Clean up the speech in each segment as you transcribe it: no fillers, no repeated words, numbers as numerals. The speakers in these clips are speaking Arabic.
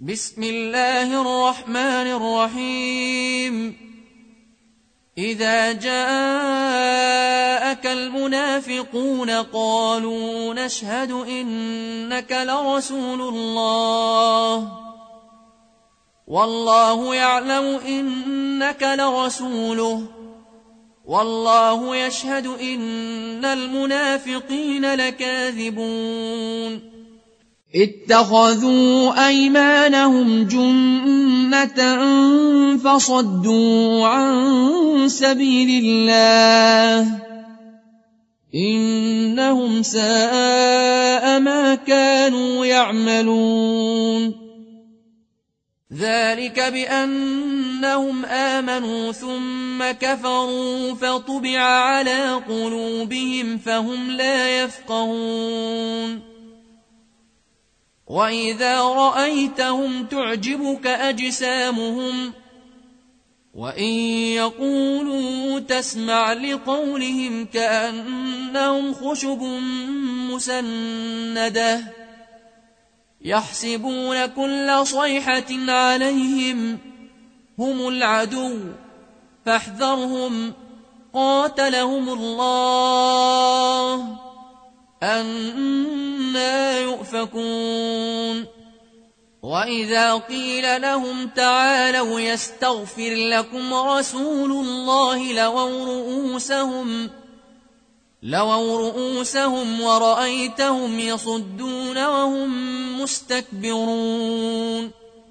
بسم الله الرحمن الرحيم إذا جاءك المنافقون قالوا نشهد إنك لرسول الله والله يعلم إنك لرسوله والله يشهد إن المنافقين لكاذبون اتخذوا أيمانهم جنة فصدوا عن سبيل الله إنهم ساء ما كانوا يعملون ذلك بأنهم آمنوا ثم كفروا فطبع على قلوبهم فهم لا يفقهون وإذا رأيتهم تعجبك أجسامهم وإن يقولوا تسمع لقولهم كأنهم خشب مسندة يحسبون كل صيحة عليهم هم العدو فاحذرهم قاتلهم الله أنى يؤفكون وإذا قيل لهم تعالوا يستغفر لكم رسول الله لووا رؤوسهم ورأيتهم يصدون وهم مستكبرون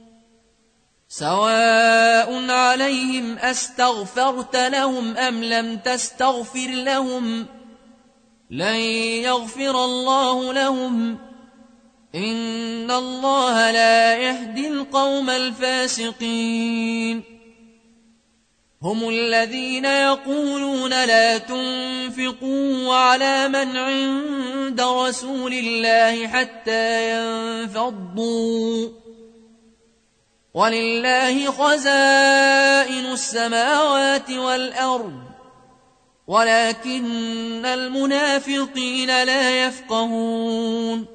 سواء عليهم أستغفرت لهم أم لم تستغفر لهم لن يغفر الله لهم إن الله لا يهدي القوم الفاسقين هم الذين يقولون لا تنفقوا على من عند رسول الله حتى ينفضوا ولله خزائن السماوات والأرض ولكن المنافقين لا يفقهون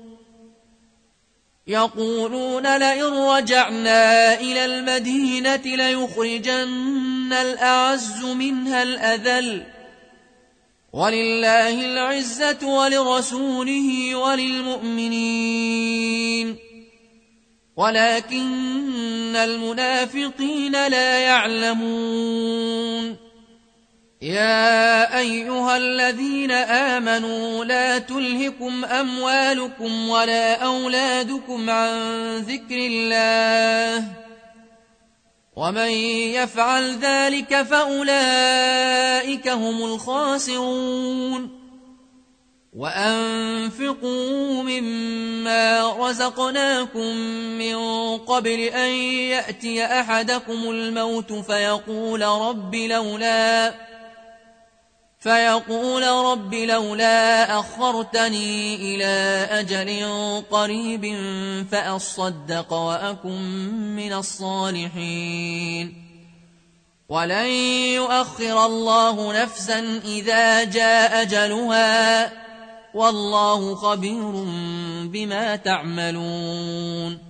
يقولون لئن رجعنا إلى المدينة ليخرجن الأعز منها الأذل ولله العزة ولرسوله وللمؤمنين ولكن المنافقين لا يعلمون يا أيها الذين آمنوا لا تلهكم أموالكم ولا أولادكم عن ذكر الله ومن يفعل ذلك فأولئك هم الخاسرون وأنفقوا مما رزقناكم من قبل أن يأتي أحدكم الموت فيقول رب لولا أخرتني إلى أجل قريب فأصدق وأكن من الصالحين ولن يؤخر الله نفسا إذا جاء أجلها والله خبير بما تعملون